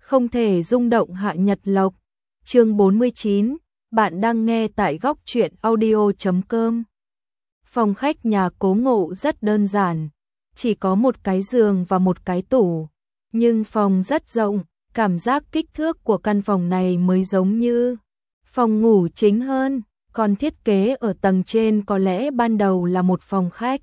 Không thể rung động Hạ Nhật Lộc. Chương 49, bạn đang nghe tại góc truyện audio.com. Phòng khách nhà Cố Ngộ rất đơn giản, chỉ có một cái giường và một cái tủ, nhưng phòng rất rộng, cảm giác kích thước của căn phòng này mới giống như phòng ngủ chính hơn, còn thiết kế ở tầng trên có lẽ ban đầu là một phòng khách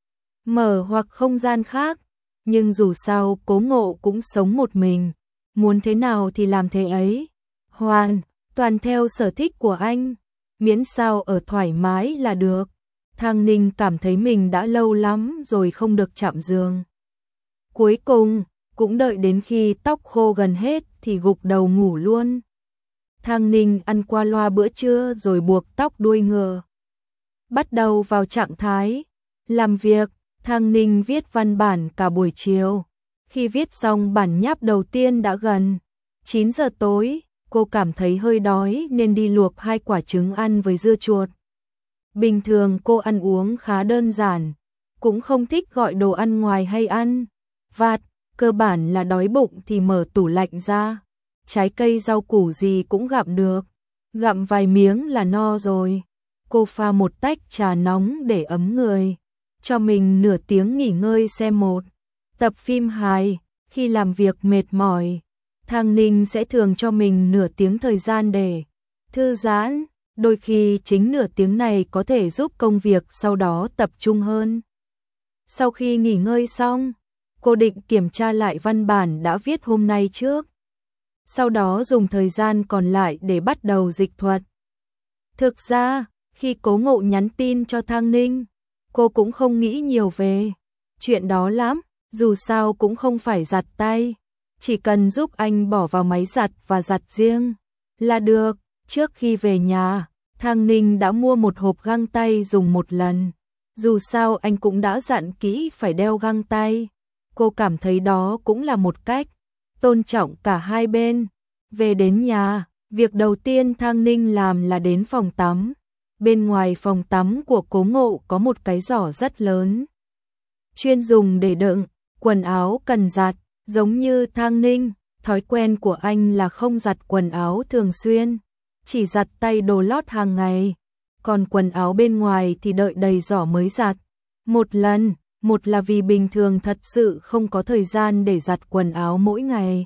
mở hoặc không gian khác, nhưng dù sao Cố Ngộ cũng sống một mình, muốn thế nào thì làm thế ấy, hoàn toàn theo sở thích của anh, miễn sao ở thoải mái là được. Thang Ninh cảm thấy mình đã lâu lắm rồi không được chạm giường. Cuối cùng, cũng đợi đến khi tóc khô gần hết thì gục đầu ngủ luôn. Thang Ninh ăn qua loa bữa trưa rồi buộc tóc đuôi ngựa. Bắt đầu vào trạng thái làm việc, Thang Ninh viết văn bản cả buổi chiều. Khi viết xong bản nháp đầu tiên đã gần 9 giờ tối, cô cảm thấy hơi đói nên đi luộc 2 quả trứng ăn với dưa chuột. Bình thường cô ăn uống khá đơn giản, cũng không thích gọi đồ ăn ngoài hay ăn vặt, cơ bản là đói bụng thì mở tủ lạnh ra, trái cây rau củ gì cũng gặm được, gặm vài miếng là no rồi. Cô pha một tách trà nóng để ấm người, cho mình nửa tiếng nghỉ ngơi xem một tập phim hài. Khi làm việc mệt mỏi, Thang Ninh sẽ thường cho mình nửa tiếng thời gian để thư giãn, đôi khi chính nửa tiếng này có thể giúp công việc sau đó tập trung hơn. Sau khi nghỉ ngơi xong, cô định kiểm tra lại văn bản đã viết hôm nay trước, sau đó dùng thời gian còn lại để bắt đầu dịch thuật. Thực ra, khi Cố Ngộ nhắn tin cho Thang Ninh, cô cũng không nghĩ nhiều về chuyện đó lắm, dù sao cũng không phải giặt tay, chỉ cần giúp anh bỏ vào máy giặt và giặt riêng là được. Trước khi về nhà, Thang Ninh đã mua một hộp găng tay dùng một lần, dù sao anh cũng đã dặn kỹ phải đeo găng tay. Cô cảm thấy đó cũng là một cách tôn trọng cả hai bên. Về đến nhà, việc đầu tiên Thang Ninh làm là đến phòng tắm. Bên ngoài phòng tắm của Cố Ngộ có một cái giỏ rất lớn, chuyên dùng để đựng quần áo cần giặt. Giống như Thang Ninh, thói quen của anh là không giặt quần áo thường xuyên, chỉ giặt tay đồ lót hàng ngày, còn quần áo bên ngoài thì đợi đầy giỏ mới giặt một lần. Một là vì bình thường thật sự không có thời gian để giặt quần áo mỗi ngày.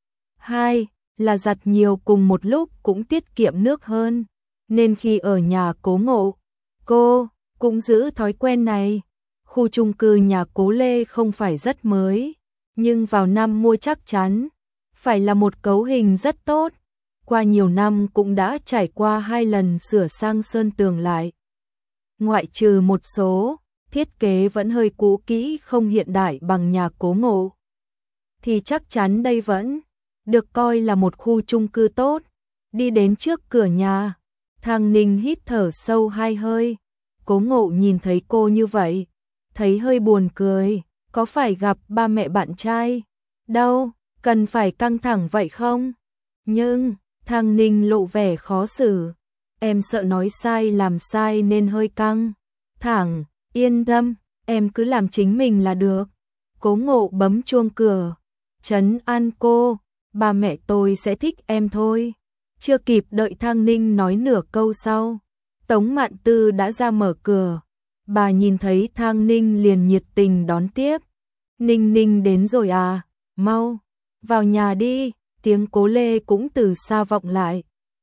Hai là giặt nhiều cùng một lúc cũng tiết kiệm nước hơn, nên khi ở nhà Cố Ngộ, cô cũng giữ thói quen này. Khu chung cư nhà Cố Lê không phải rất mới, nhưng vào năm mua chắc chắn phải là một cấu hình rất tốt. Qua nhiều năm cũng đã trải qua 2 lần sửa sang sơn tường lại. Ngoại trừ một số thiết kế vẫn hơi cũ kỹ không hiện đại bằng nhà Cố Ngộ, thì chắc chắn đây vẫn được coi là một khu chung cư tốt. Đi đến trước cửa nhà, Thang Ninh hít thở sâu 2 hơi. Cố Ngộ nhìn thấy cô như vậy, thấy hơi buồn cười. Có phải gặp ba mẹ bạn trai đâu, cần phải căng thẳng vậy không? Nhưng Thang Ninh lộ vẻ khó xử. Em sợ nói sai làm sai nên hơi căng thẳng. Yên tâm, em cứ làm chính mình là được. Cố Ngộ bấm chuông cửa, trấn an cô. Ba mẹ tôi sẽ thích em thôi. Chưa kịp đợi Thang Ninh nói nửa câu sau, Tống Mạn Tư đã ra mở cửa. Bà nhìn thấy Thang Ninh liền nhiệt tình đón tiếp. Ninh Ninh đến rồi à, mau vào nhà đi. Tiếng Cố Lê cũng từ xa vọng lại.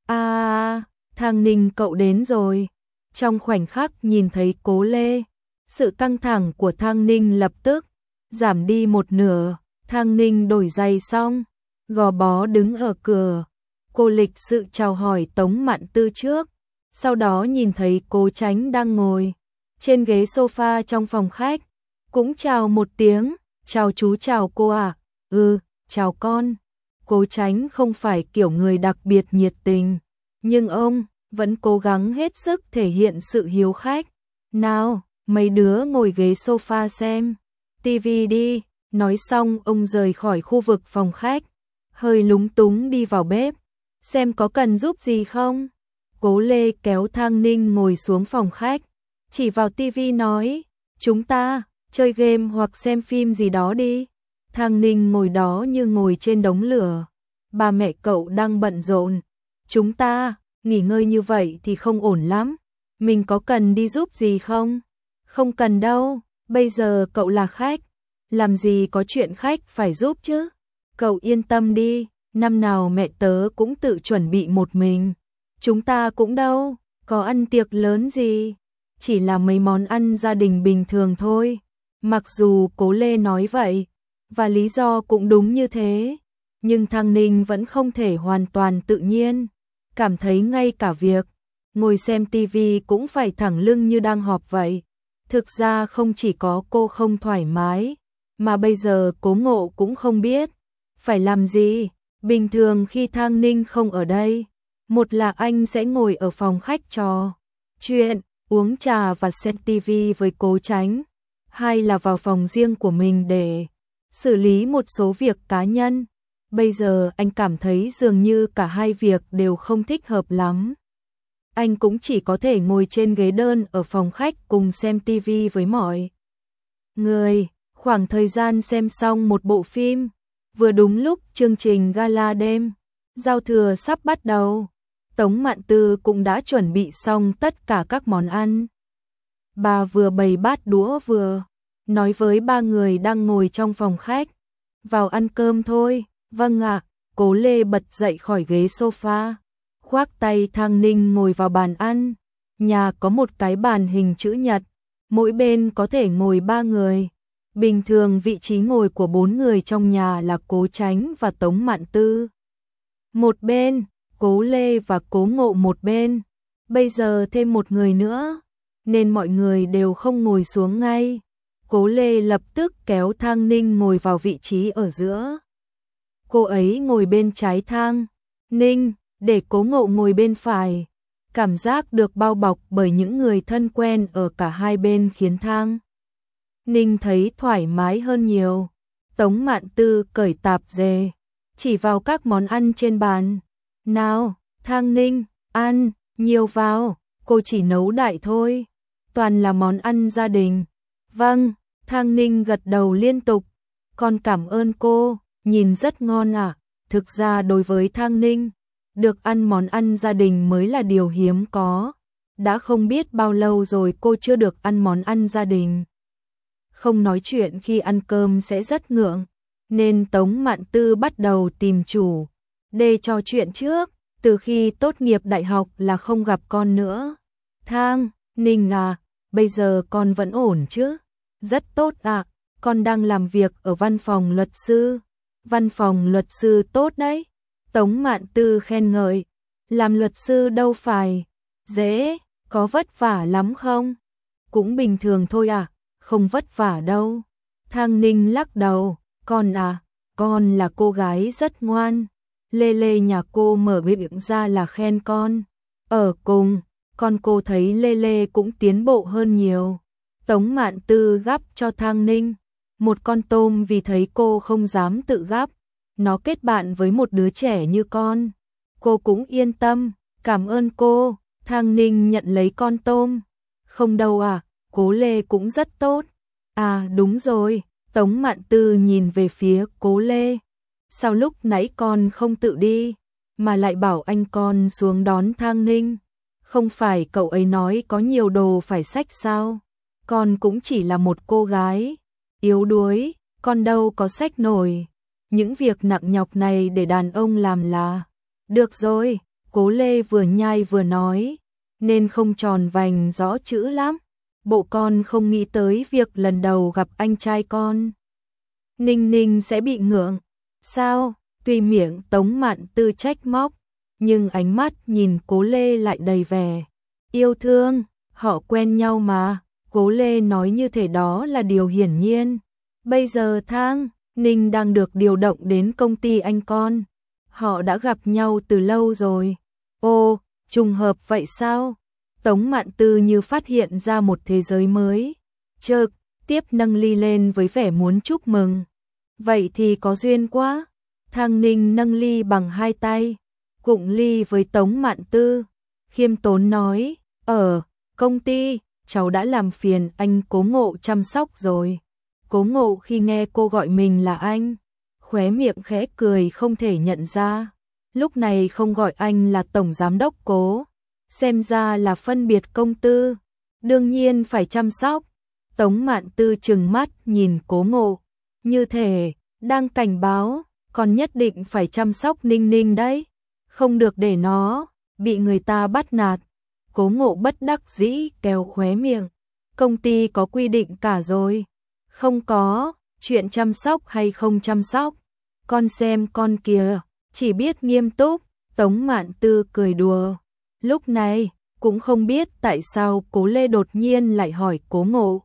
Thang Ninh cậu đến rồi. Trong khoảnh khắc nhìn thấy Cố Lê, sự căng thẳng của Thang Ninh lập tức giảm đi một nửa. Thang Ninh đổi giày xong, gò bó đứng ở cửa. Cô lịch sự chào hỏi Tống Mạn Tư trước, sau đó nhìn thấy Cố Chánh đang ngồi trên ghế sofa trong phòng khách, cũng chào một tiếng. Chào chú, chào cô à? Chào con. Cố Chánh không phải kiểu người đặc biệt nhiệt tình, nhưng ông vẫn cố gắng hết sức thể hiện sự hiếu khách. Nào, mấy đứa ngồi ghế sofa xem tivi đi. Nói xong ông rời khỏi khu vực phòng khách, hơi lúng túng đi vào bếp, xem có cần giúp gì không. Cố Lê kéo Thang Ninh ngồi xuống phòng khách, chỉ vào tivi nói, chúng ta chơi game hoặc xem phim gì đó đi. Thang Ninh ngồi đó như ngồi trên đống lửa, ba mẹ cậu đang bận rộn. Chúng ta, nghỉ ngơi như vậy thì không ổn lắm. Mình có cần đi giúp gì không? Không cần đâu, bây giờ cậu là khách. Làm gì có chuyện khách phải giúp chứ? Cậu yên tâm đi, năm nào mẹ tớ cũng tự chuẩn bị một mình. Chúng ta cũng đâu, có ăn tiệc lớn gì. Chỉ là mấy món ăn gia đình bình thường thôi. Mặc dù Cố Lê nói vậy, và lý do cũng đúng như thế, nhưng Thăng Ninh vẫn không thể hoàn toàn tự nhiên. Cảm thấy ngay cả việc ngồi xem tivi cũng phải thẳng lưng như đang họp vậy. Thực ra không chỉ có cô không thoải mái, mà bây giờ Cố Ngộ cũng không biết phải làm gì. Bình thường khi Thăng Ninh không ở đây, một là anh sẽ ngồi ở phòng khách trò chuyện, uống trà và xem tivi với Cố Chánh, hai là vào phòng riêng của mình để xử lý một số việc cá nhân. Bây giờ anh cảm thấy dường như cả hai việc đều không thích hợp lắm. Anh cũng chỉ có thể ngồi trên ghế đơn ở phòng khách cùng xem tivi với mọi người. Khoảng thời gian xem xong một bộ phim, vừa đúng lúc chương trình gala đêm giao thừa sắp bắt đầu. Tống Mạn Tư cũng đã chuẩn bị xong tất cả các món ăn. Bà vừa bày bát đũa vừa nói với ba người đang ngồi trong phòng khách, vào ăn cơm thôi. Vâng ạ. Cố Lê bật dậy khỏi ghế sofa, khoác tay Thăng Ninh ngồi vào bàn ăn. Nhà có một cái bàn hình chữ nhật, mỗi bên có thể ngồi 3 người. Bình thường vị trí ngồi của 4 người trong nhà là Cố Chánh và Tống Mạn Tư một bên, Cố Lê và Cố Ngộ một bên. Bây giờ thêm một người nữa, nên mọi người đều không ngồi xuống ngay. Cố Lê lập tức kéo Thăng Ninh ngồi vào vị trí ở giữa. Cô ấy ngồi bên trái Thăng Ninh, để Cố Ngộ ngồi bên phải. Cảm giác được bao bọc bởi những người thân quen ở cả hai bên khiến Thăng Ninh thấy thoải mái hơn nhiều. Tống Mạn Tư cởi tạp dề, chỉ vào các món ăn trên bàn. Nào, Thăng Ninh, ăn, nhiều vào, cô chỉ nấu đại thôi. Toàn là món ăn gia đình. Vâng, Thăng Ninh gật đầu liên tục. Con cảm ơn cô, nhìn rất ngon ạ. Thực ra đối với Thăng Ninh, được ăn món ăn gia đình mới là điều hiếm có. Đã không biết bao lâu rồi cô chưa được ăn món ăn gia đình. Không nói chuyện khi ăn cơm sẽ rất ngượng, nên Tống Mạn Tư bắt đầu tìm chủ để trò chuyện trước. Từ khi tốt nghiệp đại học là không gặp con nữa. Thăng Ninh à, bây giờ con vẫn ổn chứ? Rất tốt ạ, con đang làm việc ở văn phòng luật sư. Văn phòng luật sư tốt đấy. Tống Mạn Tư khen ngợi. Làm luật sư đâu phải dễ, có vất vả lắm không? Cũng bình thường thôi ạ, không vất vả đâu. Thăng Ninh lắc đầu. Con à, con là cô gái rất ngoan. Lê Lê nhà cô mở miệng ra là khen con. Ở cùng, con cô thấy Lê Lê cũng tiến bộ hơn nhiều. Tống Mạn Tư gắp cho Thăng Ninh một con tôm vì thấy cô không dám tự gắp. Nó kết bạn với một đứa trẻ như con. Cô cũng yên tâm, cảm ơn cô. Thăng Ninh nhận lấy con tôm. Không đâu à, Cố Lê cũng rất tốt. À đúng rồi, Tống Mạn Tư nhìn về phía Cố Lê. Sao lúc nãy con không tự đi, mà lại bảo anh con xuống đón Thăng Ninh? Không phải cậu ấy nói có nhiều đồ phải xách sao? Con cũng chỉ là một cô gái yếu đuối, con đâu có xách nổi. Những việc nặng nhọc này để đàn ông làm là được rồi. Cố Lê vừa nhai vừa nói, nên không tròn vành rõ chữ lắm. Bộ con không nghĩ tới việc lần đầu gặp anh trai con Ninh Ninh sẽ bị ngượng. Sao? Tuy miệng Tống Mạn Tư trách móc, nhưng ánh mắt nhìn Cố Lê lại đầy vẻ yêu thương. Họ quen nhau mà. Cố Lê nói như thể đó là điều hiển nhiên. Bây giờ Thăng Ninh đang được điều động đến công ty anh con. Họ đã gặp nhau từ lâu rồi. Ồ, trùng hợp vậy sao? Tống Mạn Tư như phát hiện ra một thế giới mới. Chợt tiếp nâng ly lên với vẻ muốn chúc mừng. Vậy thì có duyên quá. Thăng Ninh nâng ly bằng hai tay, cụng ly với Tống Mạn Tư, khiêm tốn nói, ở công ty, cháu đã làm phiền anh Cố Ngộ chăm sóc rồi. Cố Ngộ khi nghe cô gọi mình là anh, khóe miệng khẽ cười không thể nhận ra. lúc này không gọi anh là tổng giám đốc Cố, xem ra là phân biệt công tư, đương nhiên phải chăm sóc. Tống Mạn Tư trừng mắt nhìn Cố Ngộ, như thể đang cảnh báo, còn nhất định phải chăm sóc Ninh Ninh đấy, không được để nó bị người ta bắt nạt. Cố Ngộ bất đắc dĩ kéo khóe miệng, công ty có quy định cả rồi, không có chuyện chăm sóc hay không chăm sóc, con xem con kìa, chỉ biết nghiêm túc. Tống Mạn Tư cười đùa, lúc này cũng không biết tại sao Cố Lê đột nhiên lại hỏi Cố Ngộ.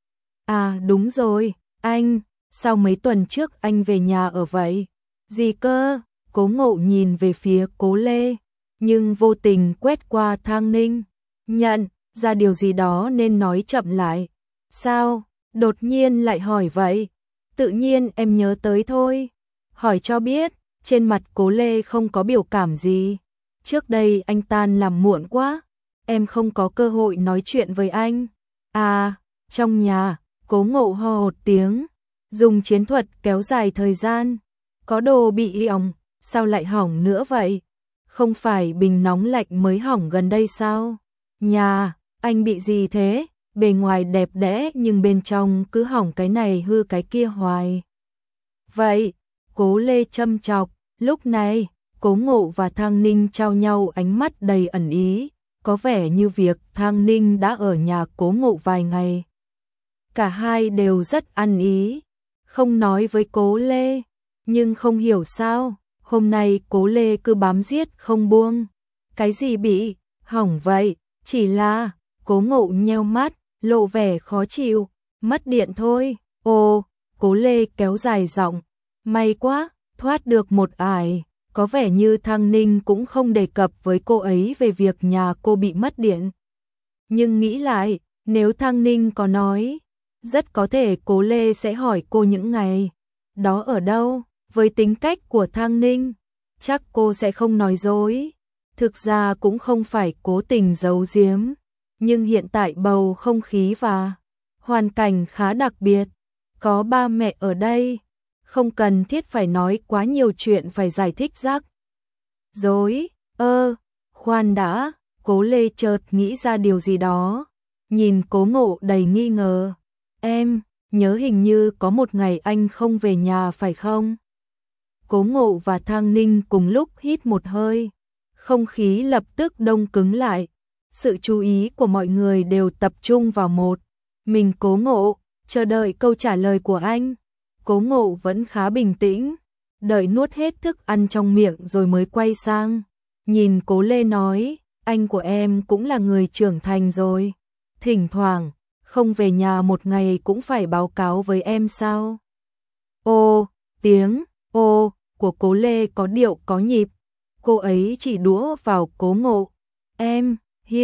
À đúng rồi, anh, sao mấy tuần trước anh về nhà ở vậy? Gì cơ? Cố Ngộ nhìn về phía Cố Lê, nhưng vô tình quét qua Thang Ninh, nhận ra điều gì đó nên nói chậm lại. Sao? Đột nhiên lại hỏi vậy? Tự nhiên em nhớ tới thôi. Hỏi cho biết, trên mặt Cố Lê không có biểu cảm gì. Trước đây anh tan làm muộn quá, em không có cơ hội nói chuyện với anh. À, trong nhà, Cố Ngộ ho một tiếng, dùng chiến thuật kéo dài thời gian. Có đồ bị hỏng, sao lại hỏng nữa vậy? Không phải bình nóng lạnh mới hỏng gần đây sao? Nhà, anh bị gì thế? Bề ngoài đẹp đẽ nhưng bên trong cứ hỏng cái này hư cái kia hoài. Vậy, Cố Lê châm chọc, lúc này, Cố Ngộ và Thang Ninh trao nhau ánh mắt đầy ẩn ý, có vẻ như việc Thang Ninh đã ở nhà Cố Ngộ vài ngày. Cả hai đều rất ăn ý, không nói với Cố Lê, nhưng không hiểu sao, hôm nay Cố Lê cứ bám giết không buông. Cái gì bị hỏng vậy? Chỉ là, Cố Ngộ nheo mắt, lộ vẻ khó chịu, mất điện thôi. Ồ, Cố Lê kéo dài giọng, may quá, thoát được một ải. Có vẻ như Thang Ninh cũng không đề cập với cô ấy về việc nhà cô bị mất điện. Nhưng nghĩ lại, nếu Thang Ninh có nói, rất có thể Cố Lê sẽ hỏi cô những ngày đó ở đâu. Với tính cách của Thang Ninh, chắc cô sẽ không nói dối. Thực ra cũng không phải cố tình giấu giếm, nhưng hiện tại bầu không khí và hoàn cảnh khá đặc biệt. Có ba mẹ ở đây, không cần thiết phải nói quá nhiều chuyện phải giải thích rắc rối. Khoan đã, Cố Lê chợt nghĩ ra điều gì đó, nhìn Cố Ngộ đầy nghi ngờ. Em nhớ hình như có một ngày anh không về nhà phải không? Cố Ngộ và Thang Ninh cùng lúc hít một hơi, không khí lập tức đông cứng lại. Sự chú ý của mọi người đều tập trung vào một mình Cố Ngộ, chờ đợi câu trả lời của anh. Cố Ngộ vẫn khá bình tĩnh, đợi nuốt hết thức ăn trong miệng rồi mới quay sang, nhìn Cố Lê nói, anh của em cũng là người trưởng thành rồi, thỉnh thoảng không về nhà một ngày cũng phải báo cáo với em sao? Ô, tiếng ô của Cố Lê có điệu có nhịp, cô ấy chỉ đũa vào Cố Ngộ. Em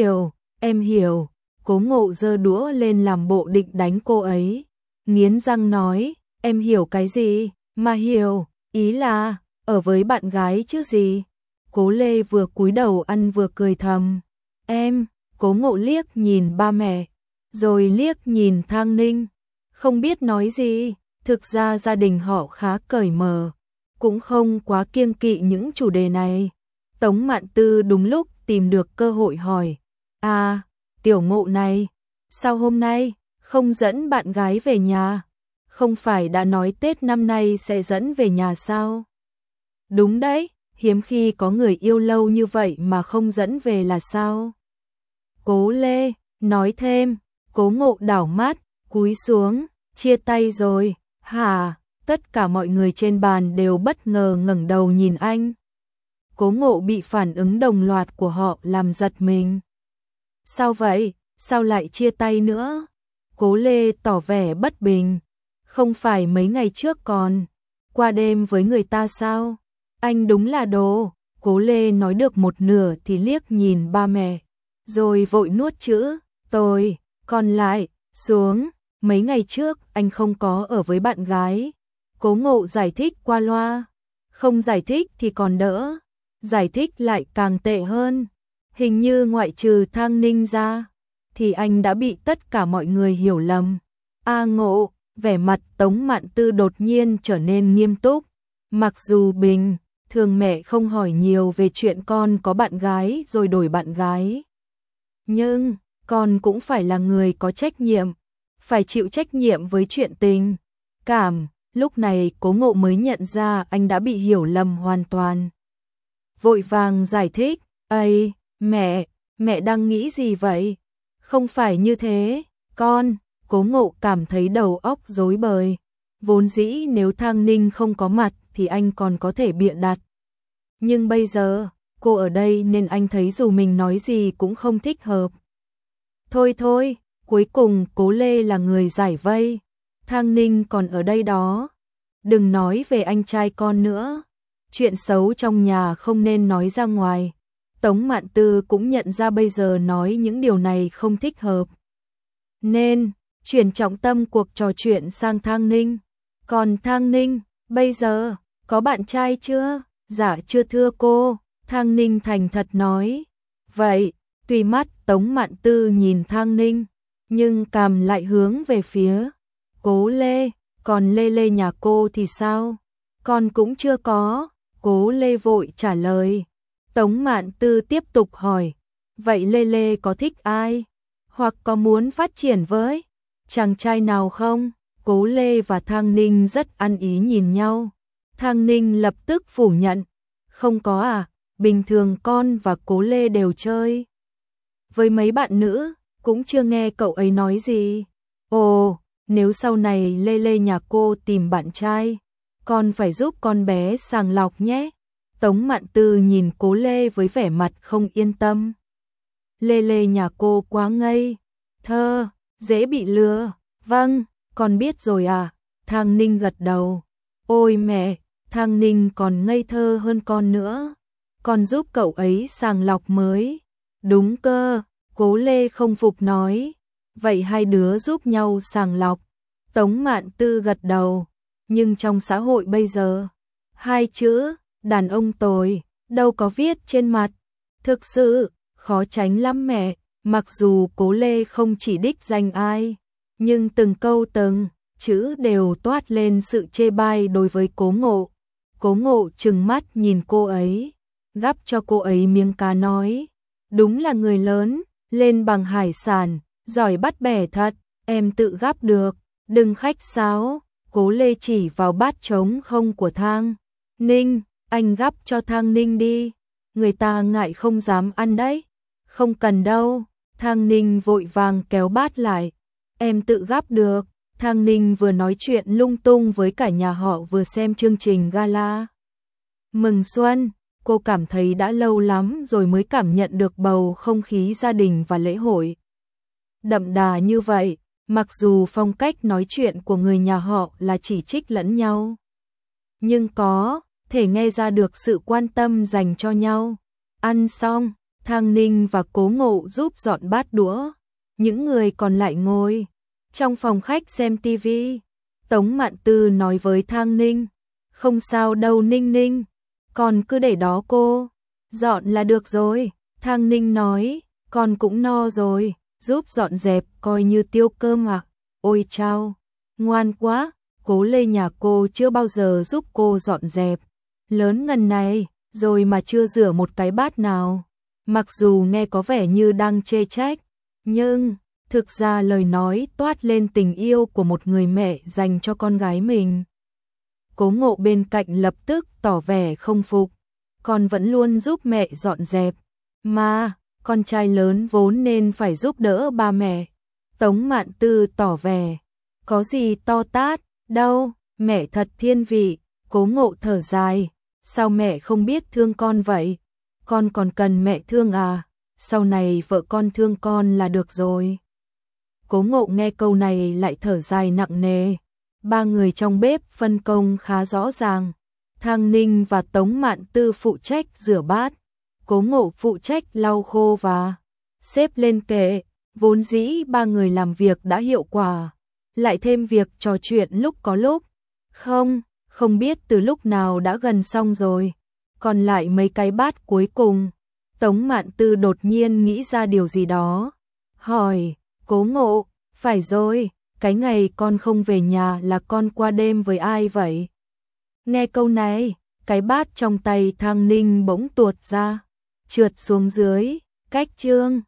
hiểu. Cố Ngộ giơ đũa lên làm bộ định đánh cô ấy, nghiến răng nói, em hiểu cái gì mà hiểu, ý là ở với bạn gái chứ gì. Cố Lê vừa cúi đầu ăn vừa cười thầm. Em, Cố Ngộ liếc nhìn ba mẹ, rồi liếc nhìn Thang Ninh, không biết nói gì. Thực ra gia đình họ khá cởi mở, cũng không quá kiêng kỵ những chủ đề này. Tống Mạn Tư đúng lúc tìm được cơ hội hỏi, à, tiểu Ngộ này, sao hôm nay không dẫn bạn gái về nhà? Không phải đã nói Tết năm nay sẽ dẫn về nhà sao? Đúng đấy, hiếm khi có người yêu lâu như vậy mà không dẫn về là sao? Cố Lê nói thêm. Cố Ngộ đảo mắt, cúi xuống, chia tay rồi, hả? Tất cả mọi người trên bàn đều bất ngờ ngẩng đầu nhìn anh. Cố Ngộ bị phản ứng đồng loạt của họ làm giật mình. Sao vậy? Sao lại chia tay nữa? Cố Lê tỏ vẻ bất bình. Không phải mấy ngày trước còn qua đêm với người ta sao? Anh đúng là đồ. Cố Lê nói được một nửa thì liếc nhìn ba mẹ, rồi vội nuốt chữ tôi. Còn lại, xuống, mấy ngày trước anh không có ở với bạn gái. Cố Ngộ giải thích qua loa. Không giải thích thì còn đỡ, giải thích lại càng tệ hơn. Hình như ngoại trừ Thang Ninh ra, thì anh đã bị tất cả mọi người hiểu lầm. A Ngộ, vẻ mặt Tống Mạn Tư đột nhiên trở nên nghiêm túc. Mặc dù bình thường mẹ không hỏi nhiều về chuyện con có bạn gái rồi đổi bạn gái. Nhưng, con cũng phải là người có trách nhiệm, phải chịu trách nhiệm với chuyện tình cảm. Lúc này Cố Ngộ mới nhận ra anh đã bị hiểu lầm hoàn toàn. Vội vàng giải thích, "Ây, mẹ đang nghĩ gì vậy? Không phải như thế, con." Cố Ngộ cảm thấy đầu óc rối bời. Vốn dĩ nếu Thang Ninh không có mặt thì anh còn có thể bịa đặt. Nhưng bây giờ, cô ở đây nên anh thấy dù mình nói gì cũng không thích hợp. Thôi thôi, cuối cùng Cố Lê là người giải vây. Thang Ninh còn ở đây đó. Đừng nói về anh trai con nữa. Chuyện xấu trong nhà không nên nói ra ngoài. Tống Mạn Tư cũng nhận ra bây giờ nói những điều này không thích hợp. Nên, chuyển trọng tâm cuộc trò chuyện sang Thang Ninh. Còn Thang Ninh, bây giờ, có bạn trai chưa? Dạ chưa thưa cô, Thang Ninh thành thật nói. Vậy, tùy mắt Tống Mạn Tư nhìn Thang Ninh, nhưng cằm lại hướng về phía Cố Lê, còn Lê Lê nhà cô thì sao? Con cũng chưa có, Cố Lê vội trả lời. Tống Mạn Tư tiếp tục hỏi, vậy Lê Lê có thích ai? Hoặc có muốn phát triển với chàng trai nào không? Cố Lê và Thang Ninh rất ăn ý nhìn nhau. Thang Ninh lập tức phủ nhận, không có à, bình thường con và Cố Lê đều chơi với mấy bạn nữ, cũng chưa nghe cậu ấy nói gì. Ồ, nếu sau này Lê Lê nhà cô tìm bạn trai, con phải giúp con bé sàng lọc nhé. Tống Mạn Tư nhìn Cố Lê với vẻ mặt không yên tâm. Lê Lê nhà cô quá ngây thơ, dễ bị lừa. Vâng, con biết rồi à. Thang Ninh gật đầu. Ôi mẹ, Thang Ninh còn ngây thơ hơn con nữa. Con giúp cậu ấy sàng lọc mới. Đúng cơ, Cố Lê không phục nói. Vậy hai đứa giúp nhau sàng lọc. Tống Mạn Tư gật đầu. Nhưng trong xã hội bây giờ, hai chữ đàn ông tồi đâu có viết trên mặt. Thực sự, khó tránh lắm mẹ. Mặc dù Cố Lê không chỉ đích danh ai, nhưng từng câu từng chữ đều toát lên sự chê bai đối với Cố Ngộ. Cố Ngộ trừng mắt nhìn cô ấy, gắp cho cô ấy miếng cá nói, đúng là người lớn, lên bằng hải sản, giỏi bắt bẻ thật, em tự gắp được, đừng khách sáo. Cố Lê chỉ vào bát trống không của Thang Ninh, anh gắp cho Thang Ninh đi, người ta ngại không dám ăn đấy. Không cần đâu, Thang Ninh vội vàng kéo bát lại, em tự gắp được. Thang Ninh vừa nói chuyện lung tung với cả nhà họ vừa xem chương trình gala mừng xuân, cô cảm thấy đã lâu lắm rồi mới cảm nhận được bầu không khí gia đình và lễ hội đậm đà như vậy. Mặc dù phong cách nói chuyện của người nhà họ là chỉ trích lẫn nhau, nhưng có thể nghe ra được sự quan tâm dành cho nhau. Ăn xong, Thang Ninh và Cố Ngộ giúp dọn bát đũa, những người còn lại ngồi trong phòng khách xem tivi. Tống Mạn Tư nói với Thang Ninh, không sao đâu Ninh Ninh, con cứ để đó cô dọn là được rồi. Thang Ninh nói, con cũng no rồi, giúp dọn dẹp coi như tiêu cơm à. Ôi chao, ngoan quá, Cố Lê nhà cô chưa bao giờ giúp cô dọn dẹp. Lớn ngần này, rồi mà chưa rửa một cái bát nào. Mặc dù nghe có vẻ như đang chê trách, nhưng thực ra lời nói toát lên tình yêu của một người mẹ dành cho con gái mình. Cố Ngộ bên cạnh lập tức tỏ vẻ không phục, con vẫn luôn giúp mẹ dọn dẹp, mà con trai lớn vốn nên phải giúp đỡ ba mẹ. Tống Mạn Tư tỏ vẻ, có gì to tát, đâu, mẹ thật thiên vị. Cố Ngộ thở dài, sao mẹ không biết thương con vậy? Con còn cần mẹ thương à? Sau này vợ con thương con là được rồi. Cố Ngộ nghe câu này lại thở dài nặng nề. Ba người trong bếp phân công khá rõ ràng. Thang Ninh và Tống Mạn Tư phụ trách rửa bát, Cố Ngộ phụ trách lau khô và xếp lên kệ. Vốn dĩ ba người làm việc đã hiệu quả, lại thêm việc trò chuyện lúc có lúc. Không biết từ lúc nào đã gần xong rồi. Còn lại mấy cái bát cuối cùng. Tống Mạn Tư đột nhiên nghĩ ra điều gì đó. Hỏi, Cố Ngộ, phải rồi, cái ngày con không về nhà là con qua đêm với ai vậy? Nghe câu này, cái bát trong tay Thang Ninh bỗng tuột ra, trượt xuống dưới, cách Trương